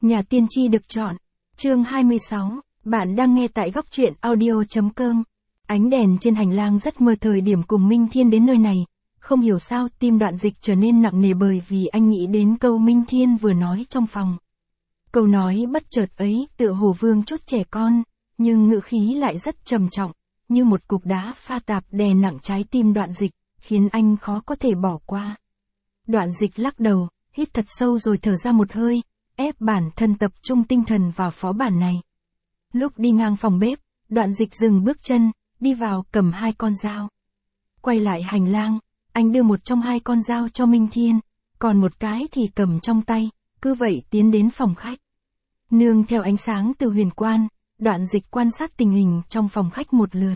Nhà tiên tri được chọn. Chương 26, bạn đang nghe tại góc truyện audio.com. Ánh đèn trên hành lang rất mờ thời điểm cùng Minh Thiên đến nơi này. Không hiểu sao tim Đoạn Dịch trở nên nặng nề bởi vì anh nghĩ đến câu Minh Thiên vừa nói trong phòng. Câu nói bất chợt ấy tựa hồ vương chút trẻ con, nhưng ngữ khí lại rất trầm trọng, như một cục đá pha tạp đè nặng trái tim Đoạn Dịch, khiến anh khó có thể bỏ qua. Đoạn Dịch lắc đầu, hít thật sâu rồi thở ra một hơi, ép bản thân tập trung tinh thần vào phó bản này. Lúc đi ngang phòng bếp, Đoạn Dịch dừng bước chân, đi vào cầm 2 con dao. Quay lại hành lang, anh đưa một trong 2 con dao cho Minh Thiên, còn một cái thì cầm trong tay, cứ vậy tiến đến phòng khách. Nương theo ánh sáng từ huyền quan, Đoạn Dịch quan sát tình hình trong phòng khách một lượt.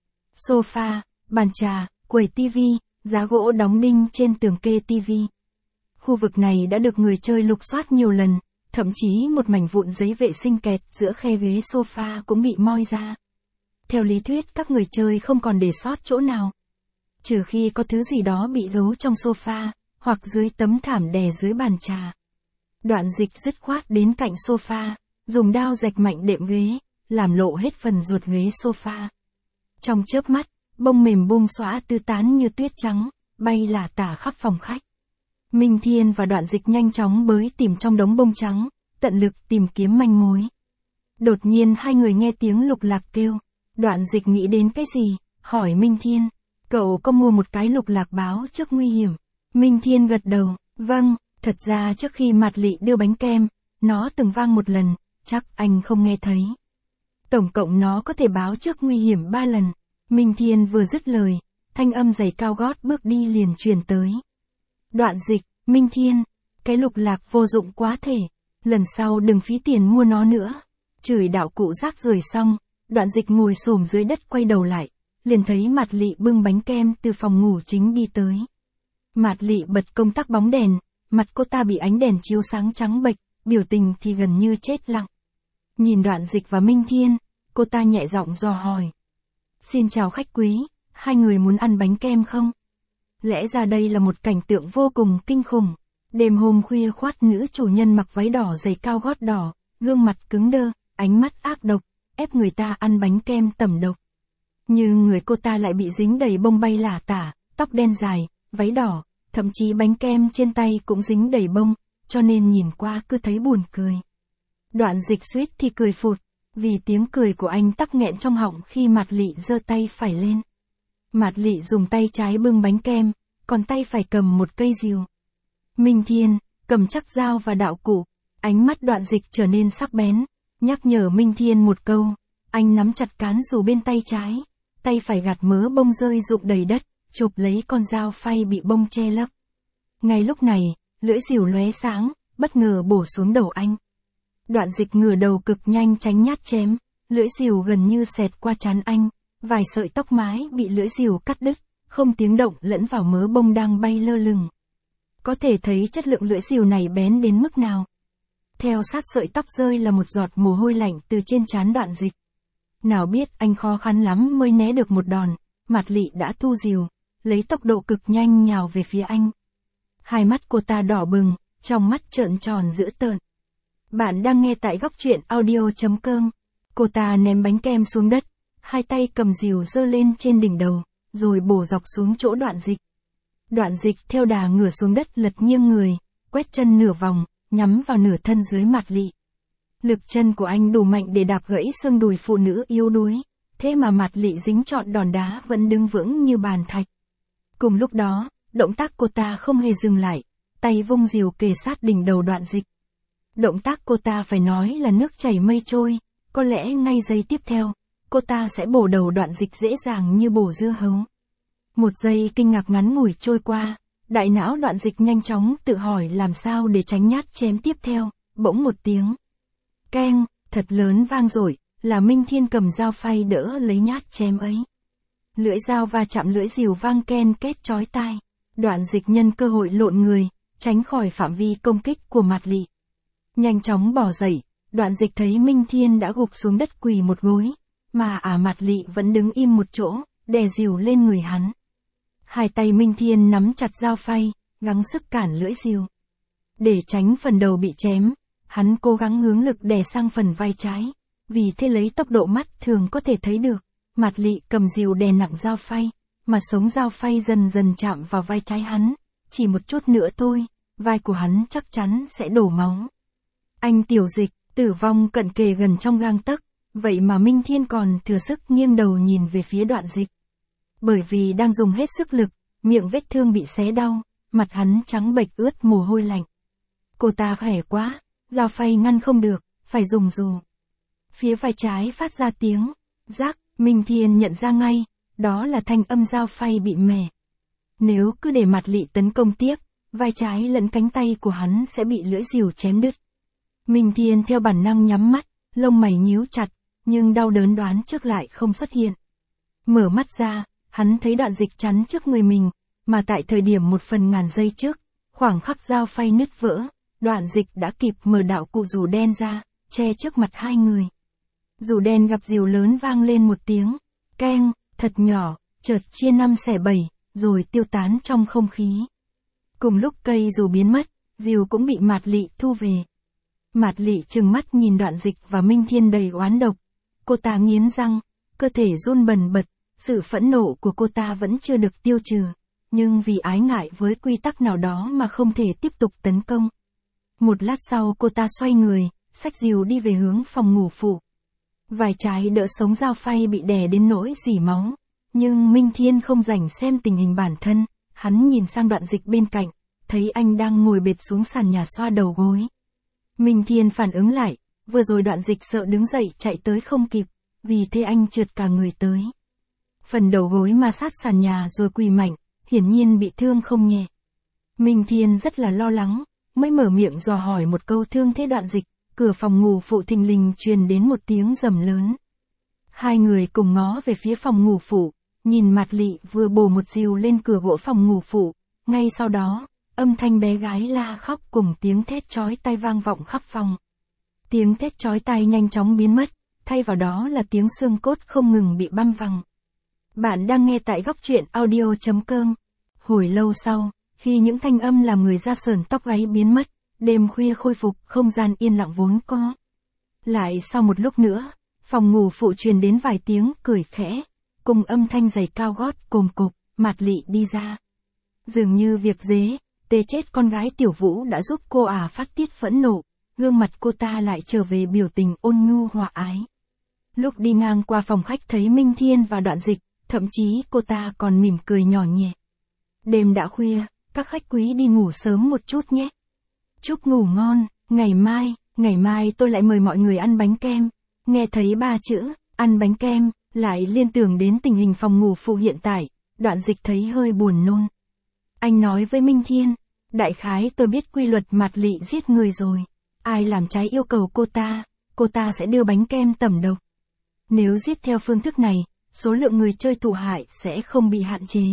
Sofa, bàn trà, quầy tivi, giá gỗ đóng đinh trên tường kê tivi. Khu vực này đã được người chơi lục soát nhiều lần, thậm chí một mảnh vụn giấy vệ sinh kẹt giữa khe ghế sofa cũng bị moi ra. Theo lý thuyết các người chơi không còn để sót chỗ nào. Trừ khi có thứ gì đó bị giấu trong sofa, hoặc dưới tấm thảm đè dưới bàn trà. Đoạn Dịch dứt khoát đến cạnh sofa, dùng đao rạch mạnh đệm ghế, làm lộ hết phần ruột ghế sofa. Trong chớp mắt, bông mềm bung xõa tứ tán như tuyết trắng, bay lả tả khắp phòng khách. Minh Thiên và Đoạn Dịch nhanh chóng bới tìm trong đống bông trắng, tận lực tìm kiếm manh mối. Đột nhiên hai người nghe tiếng lục lạc kêu. Đoạn Dịch nghĩ đến cái gì, hỏi Minh Thiên, cậu có mua một cái lục lạc báo trước nguy hiểm? Minh Thiên gật đầu, vâng, thật ra trước khi Mạt Lị đưa bánh kem, nó từng vang một lần, chắc anh không nghe thấy. Tổng cộng nó có thể báo trước nguy hiểm 3 lần. Minh Thiên vừa dứt lời, thanh âm giày cao gót bước đi liền truyền tới. Đoạn Dịch, Minh Thiên, cái lục lạc vô dụng quá thể, lần sau đừng phí tiền mua nó nữa. Chửi đạo cụ rác rưởi xong, Đoạn Dịch ngồi xổm dưới đất quay đầu lại, liền thấy Mạt Lị bưng bánh kem từ phòng ngủ chính đi tới. Mạt Lị bật công tắc bóng đèn, mặt cô ta bị ánh đèn chiếu sáng trắng bệch, biểu tình thì gần như chết lặng. Nhìn Đoạn Dịch và Minh Thiên, cô ta nhẹ giọng dò hỏi. Xin chào khách quý, hai người muốn ăn bánh kem không? Lẽ ra đây là một cảnh tượng vô cùng kinh khủng. Đêm hôm khuya khoắt nữ chủ nhân mặc váy đỏ giày cao gót đỏ, gương mặt cứng đơ, ánh mắt ác độc, ép người ta ăn bánh kem tẩm độc. Nhưng người cô ta lại bị dính đầy bông bay lả tả, tóc đen dài, váy đỏ, thậm chí bánh kem trên tay cũng dính đầy bông, cho nên nhìn qua cứ thấy buồn cười. Đoạn Dịch suýt thì cười phụt, vì tiếng cười của anh tắc nghẹn trong họng khi Mạt Lị giơ tay phải lên. Mạt Lị dùng tay trái bưng bánh kem, còn tay phải cầm một cây rìu. Minh Thiên, cầm chắc dao và đạo cụ, ánh mắt Đoạn Dịch trở nên sắc bén, nhắc nhở Minh Thiên một câu, anh nắm chặt cán rìu bên tay trái, tay phải gạt mớ bông rơi rụng đầy đất, chụp lấy con dao phay bị bông che lấp. Ngay lúc này, lưỡi rìu lóe sáng, bất ngờ bổ xuống đầu anh. Đoạn Dịch ngửa đầu cực nhanh tránh nhát chém, lưỡi rìu gần như xẹt qua trán anh, vài sợi tóc mái bị lưỡi rìu cắt đứt, không tiếng động lẫn vào mớ bông đang bay lơ lửng. Có thể thấy chất lượng lưỡi rìu này bén đến mức nào. Theo sát sợi tóc rơi là một giọt mồ hôi lạnh từ trên trán Đoạn Dịch. Nào biết anh khó khăn lắm mới né được một đòn, Mạt Lị đã thu rìu, lấy tốc độ cực nhanh nhào về phía anh. Hai mắt cô ta đỏ bừng, trong mắt trợn tròn dữ tợn. Bạn đang nghe tại góc truyện audio.com. Cô ta ném bánh kem xuống đất, hai tay cầm rìu giơ lên trên đỉnh đầu, rồi bổ dọc xuống chỗ Đoạn Dịch. Đoạn Dịch theo đà ngửa xuống đất lật nghiêng người, quét chân nửa vòng, nhắm vào nửa thân dưới Mạt Lị. Lực chân của anh đủ mạnh để đạp gãy xương đùi phụ nữ yếu đuối, thế mà Mạt Lị dính trọn đòn đá vẫn đứng vững như bàn thạch. Cùng lúc đó, động tác cô ta không hề dừng lại, tay vung rìu kề sát đỉnh đầu Đoạn Dịch. Động tác cô ta phải nói là nước chảy mây trôi, có lẽ ngay giây tiếp theo, cô ta sẽ bổ đầu Đoạn Dịch dễ dàng như bổ dưa hấu. Một giây kinh ngạc ngắn ngủi trôi qua, đại não Đoạn Dịch nhanh chóng tự hỏi làm sao để tránh nhát chém tiếp theo, bỗng một tiếng. Keng, thật lớn vang dội, là Minh Thiên cầm dao phay đỡ lấy nhát chém ấy. Lưỡi dao va chạm lưỡi rìu vang ken két chói tai. Đoạn Dịch nhân cơ hội lộn người, tránh khỏi phạm vi công kích của Mạt Lị. Nhanh chóng bỏ dậy, Đoạn Dịch thấy Minh Thiên đã gục xuống đất quỳ một gối, mà Mạt Lị vẫn đứng im một chỗ, đè rìu lên người hắn. Hai tay Minh Thiên nắm chặt dao phay, gắng sức cản lưỡi rìu. Để tránh phần đầu bị chém, Hắn cố gắng hướng lực đè sang phần vai trái, vì thế lấy tốc độ mắt thường có thể thấy được, Mạt Lị cầm rìu đè nặng dao phay, mà sống dao phay dần dần chạm vào vai trái hắn, chỉ một chút nữa thôi, vai của hắn chắc chắn sẽ đổ máu. Anh Tiểu Dịch, tử vong cận kề gần trong gang tấc, vậy mà Minh Thiên còn thừa sức nghiêng đầu nhìn về phía Đoạn Dịch. Bởi vì đang dùng hết sức lực, miệng vết thương bị xé đau, mặt hắn trắng bệch ướt mồ hôi lạnh. Cô ta khỏe quá, dao phay ngăn không được, phải dùng dù. Phía vai trái phát ra tiếng rác, Minh Thiên nhận ra ngay, đó là thanh âm dao phay bị mẻ. Nếu cứ để Mạt Lị tấn công tiếp, vai trái lẫn cánh tay của hắn sẽ bị lưỡi rìu chém đứt. Minh Thiên theo bản năng nhắm mắt, lông mày nhíu chặt, nhưng đau đớn đoán trước lại không xuất hiện. Mở mắt ra, hắn thấy Đoạn Dịch chắn trước người mình, mà tại thời điểm 1/1000 giây trước, khoảng khắc dao phay nứt vỡ, Đoạn Dịch đã kịp mở đạo cụ dù đen ra, che trước mặt hai người. Dù đen gặp rìu lớn vang lên một tiếng, keng, thật nhỏ, chợt chia 5 xẻ 7, rồi tiêu tán trong không khí. Cùng lúc cây dù biến mất, rìu cũng bị Mạt Lị thu về. Mạt Lị trừng mắt nhìn Đoạn Dịch và Minh Thiên đầy oán độc. Cô ta nghiến răng, cơ thể run bần bật, sự phẫn nộ của cô ta vẫn chưa được tiêu trừ, nhưng vì ái ngại với quy tắc nào đó mà không thể tiếp tục tấn công. Một lát sau cô ta xoay người, xách rìu đi về hướng phòng ngủ phụ. Vai trái đỡ sống dao phay bị đè đến nỗi rỉ máu, nhưng Minh Thiên không rảnh xem tình hình bản thân, hắn nhìn sang Đoạn Dịch bên cạnh, thấy anh đang ngồi bệt xuống sàn nhà xoa đầu gối. Minh Thiên phản ứng lại, vừa rồi Đoạn Dịch sợ đứng dậy chạy tới không kịp, vì thế anh trượt cả người tới. Phần đầu gối ma sát sàn nhà rồi quỳ mạnh, hiển nhiên bị thương không nhẹ. Minh Thiên rất là lo lắng, mới mở miệng dò hỏi một câu thương thế Đoạn Dịch, cửa phòng ngủ phụ thình lình truyền đến một tiếng rầm lớn. Hai người cùng ngó về phía phòng ngủ phụ, nhìn Mạt Lị vừa bổ một rìu lên cửa gỗ phòng ngủ phụ, ngay sau đó, âm thanh bé gái la khóc cùng tiếng thét chói tai vang vọng khắp phòng. Tiếng thét chói tai nhanh chóng biến mất, thay vào đó là tiếng xương cốt không ngừng bị băm vằm. Bạn đang nghe tại góc truyện audio.com. Hồi lâu sau, khi những thanh âm làm người da sởn tóc gáy biến mất, đêm khuya khôi phục, không gian yên lặng vốn có. Lại sau một lúc nữa, phòng ngủ phụ truyền đến vài tiếng cười khẽ, cùng âm thanh giày cao gót cồm cộp, Mạt Lị đi ra. Dường như việc dế, tê chết con gái Tiểu Vũ đã giúp cô phát tiết phẫn nộ, gương mặt cô ta lại trở về biểu tình ôn nhu hòa ái. Lúc đi ngang qua phòng khách thấy Minh Thiên và Đoạn Dịch, thậm chí cô ta còn mỉm cười nhỏ nhẹ. Đêm đã khuya, các khách quý đi ngủ sớm một chút nhé. Chúc ngủ ngon, ngày mai tôi lại mời mọi người ăn bánh kem. Nghe thấy 3 chữ, ăn bánh kem, lại liên tưởng đến tình hình phòng ngủ phụ hiện tại, Đoạn Dịch thấy hơi buồn nôn. Anh nói với Minh Thiên, đại khái tôi biết quy luật Mạt Lị giết người rồi. Ai làm trái yêu cầu cô ta sẽ đưa bánh kem tẩm độc. Nếu giết theo phương thức này, số lượng người chơi thụ hại sẽ không bị hạn chế.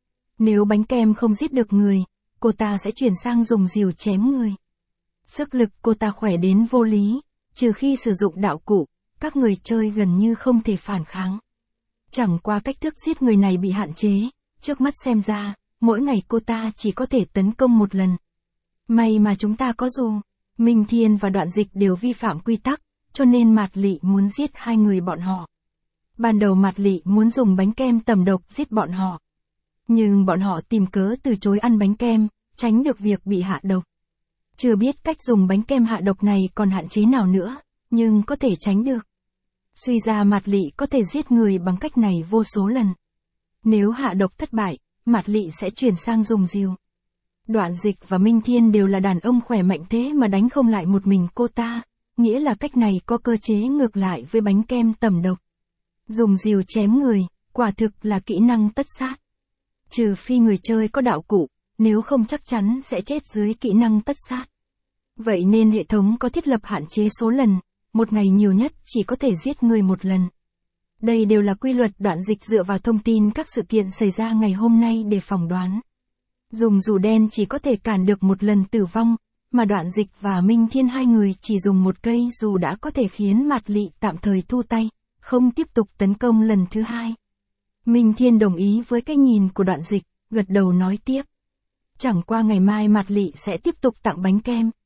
Nếu bánh kem không giết được người, cô ta sẽ chuyển sang dùng rìu chém người. Sức lực cô ta khỏe đến vô lý, trừ khi sử dụng đạo cụ, các người chơi gần như không thể phản kháng. Chẳng qua cách thức giết người này bị hạn chế, trước mắt xem ra, mỗi ngày cô ta chỉ có thể tấn công một lần. May mà chúng ta có dù, Minh Thiên và Đoạn Dịch đều vi phạm quy tắc, cho nên Mạt Lị muốn giết hai người bọn họ. Ban đầu Mạt Lị muốn dùng bánh kem tẩm độc giết bọn họ. Nhưng bọn họ tìm cớ từ chối ăn bánh kem, tránh được việc bị hạ độc. Chưa biết cách dùng bánh kem hạ độc này còn hạn chế nào nữa, nhưng có thể tránh được. Suy ra Mạt Lị có thể giết người bằng cách này vô số lần. Nếu hạ độc thất bại, Mạt Lị sẽ chuyển sang dùng rìu. Đoạn Dịch và Minh Thiên đều là đàn ông khỏe mạnh thế mà đánh không lại một mình cô ta, nghĩa là cách này có cơ chế ngược lại với bánh kem tẩm độc. Dùng rìu chém người, quả thực là kỹ năng tất sát. Trừ phi người chơi có đạo cụ, nếu không chắc chắn sẽ chết dưới kỹ năng tất sát. Vậy nên hệ thống có thiết lập hạn chế số lần, một ngày nhiều nhất chỉ có thể giết người một lần. Đây đều là quy luật Đoạn Dịch dựa vào thông tin các sự kiện xảy ra ngày hôm nay để phỏng đoán. Dùng dù đen chỉ có thể cản được một lần tử vong, mà Đoạn Dịch và Minh Thiên hai người chỉ dùng một cây dù đã có thể khiến Mạt Lị tạm thời thu tay, không tiếp tục tấn công lần thứ hai. Minh Thiên đồng ý với cái nhìn của Đoạn Dịch, gật đầu nói tiếp. Chẳng qua ngày mai Mạt Lị sẽ tiếp tục tặng bánh kem.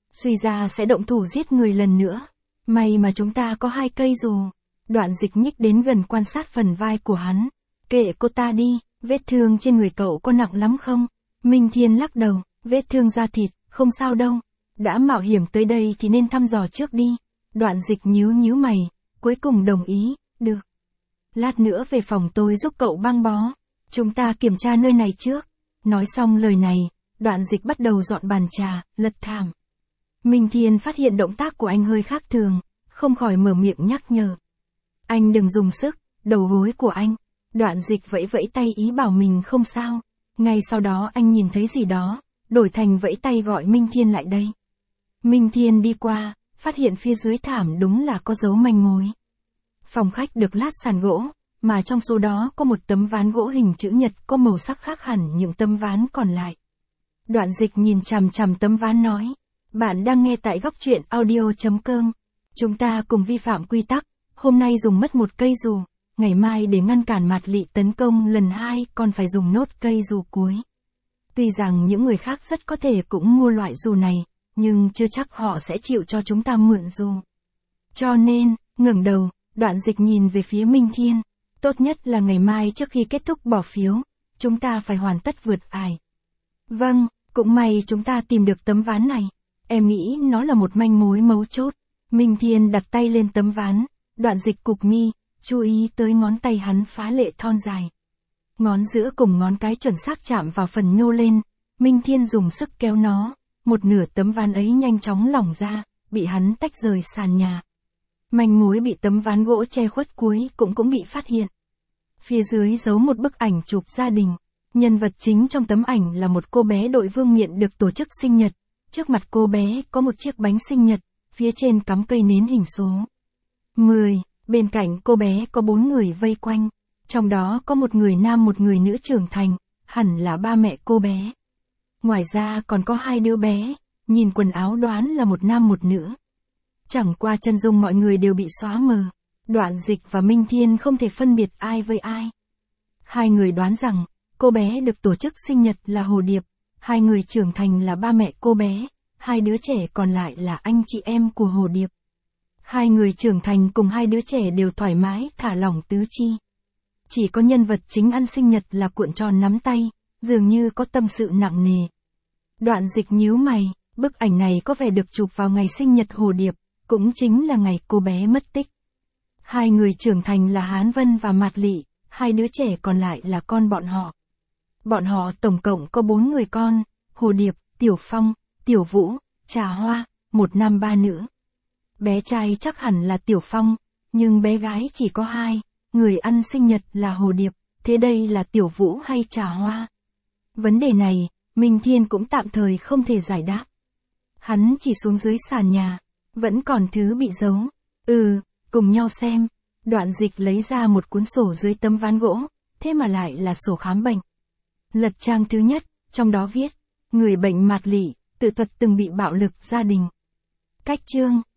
Suy ra sẽ động thủ giết người lần nữa. May mà chúng ta có 2 cây dù. Đoạn Dịch nhích đến gần quan sát phần vai của hắn. Kệ cô ta đi, vết thương trên người cậu có nặng lắm không? Minh Thiên lắc đầu, vết thương da thịt, không sao đâu. Đã mạo hiểm tới đây thì nên thăm dò trước đi. Đoạn Dịch nhíu mày, cuối cùng đồng ý, được. Lát nữa về phòng tôi giúp cậu băng bó. Chúng ta kiểm tra nơi này trước. Nói xong lời này, Đoạn Dịch bắt đầu dọn bàn trà, lật thảm. Minh Thiên phát hiện động tác của anh hơi khác thường, không khỏi mở miệng nhắc nhở. Anh đừng dùng sức, đầu gối của anh. Đoạn Dịch vẫy vẫy tay ý bảo mình không sao. Ngay sau đó anh nhìn thấy gì đó, đổi thành vẫy tay gọi Minh Thiên lại đây. Minh Thiên đi qua, phát hiện phía dưới thảm đúng là có dấu manh mối. Phòng khách được lát sàn gỗ, mà trong số đó có một tấm ván gỗ hình chữ nhật có màu sắc khác hẳn những tấm ván còn lại. Đoạn Dịch nhìn chằm chằm tấm ván nói. Bạn đang nghe tại góc truyện audio.com. Chúng ta cùng vi phạm quy tắc, hôm nay dùng mất 1 cây dù, ngày mai để ngăn cản Mạt Lị tấn công lần 2 còn phải dùng nốt cây dù cuối. Tuy rằng những người khác rất có thể cũng mua loại dù này, nhưng chưa chắc họ sẽ chịu cho chúng ta mượn dù. Cho nên, ngẩng đầu, Đoạn Dịch nhìn về phía Minh Thiên. Tốt nhất là ngày mai trước khi kết thúc bỏ phiếu, chúng ta phải hoàn tất vượt ải. Vâng, cũng may chúng ta tìm được tấm ván này. Em nghĩ nó là một manh mối mấu chốt. Minh Thiên đặt tay lên tấm ván, Đoạn Dịch cụp mi, chú ý tới ngón tay hắn phá lệ thon dài. Ngón giữa cùng ngón cái chuẩn xác chạm vào phần nhô lên, Minh Thiên dùng sức kéo nó, một nửa tấm ván ấy nhanh chóng lỏng ra, bị hắn tách rời sàn nhà. Manh mối bị tấm ván gỗ che khuất cuối cũng bị phát hiện. Phía dưới giấu một bức ảnh chụp gia đình. Nhân vật chính trong tấm ảnh là một cô bé đội vương miện được tổ chức sinh nhật. Trước mặt cô bé có một chiếc bánh sinh nhật, phía trên cắm cây nến hình số 10, bên cạnh cô bé có 4 người vây quanh, trong đó có một người nam một người nữ trưởng thành, hẳn là ba mẹ cô bé. Ngoài ra còn có 2 đứa bé, nhìn quần áo đoán là một nam một nữ. Chẳng qua chân dung mọi người đều bị xóa mờ, Đoạn Dịch và Minh Thiên không thể phân biệt ai với ai. 2 người đoán rằng, cô bé được tổ chức sinh nhật là Hồ Điệp. 2 người trưởng thành là ba mẹ cô bé, 2 đứa trẻ còn lại là anh chị em của Hồ Điệp. 2 người trưởng thành cùng 2 đứa trẻ đều thoải mái, thả lỏng tứ chi. Chỉ có nhân vật chính ăn sinh nhật là cuộn tròn nắm tay, dường như có tâm sự nặng nề. Đoạn Dịch nhíu mày, bức ảnh này có vẻ được chụp vào ngày sinh nhật Hồ Điệp, cũng chính là ngày cô bé mất tích. 2 người trưởng thành là Hán Vân và Mạt Lị, 2 đứa trẻ còn lại là con bọn họ. Bọn họ tổng cộng có 4 người con, Hồ Điệp, Tiểu Phong, Tiểu Vũ, Trà Hoa, 1 nam 3 nữ. Bé trai chắc hẳn là Tiểu Phong, nhưng bé gái chỉ có 2, người ăn sinh nhật là Hồ Điệp, thế đây là Tiểu Vũ hay Trà Hoa? Vấn đề này, Minh Thiên cũng tạm thời không thể giải đáp. Hắn chỉ xuống dưới sàn nhà, vẫn còn thứ bị giấu. Cùng nhau xem. Đoạn Dịch lấy ra một cuốn sổ dưới tấm ván gỗ, thế mà lại là sổ khám bệnh. Lật trang thứ nhất, trong đó viết, người bệnh Mạt Lị, tự thuật từng bị bạo lực gia đình. Cách chương,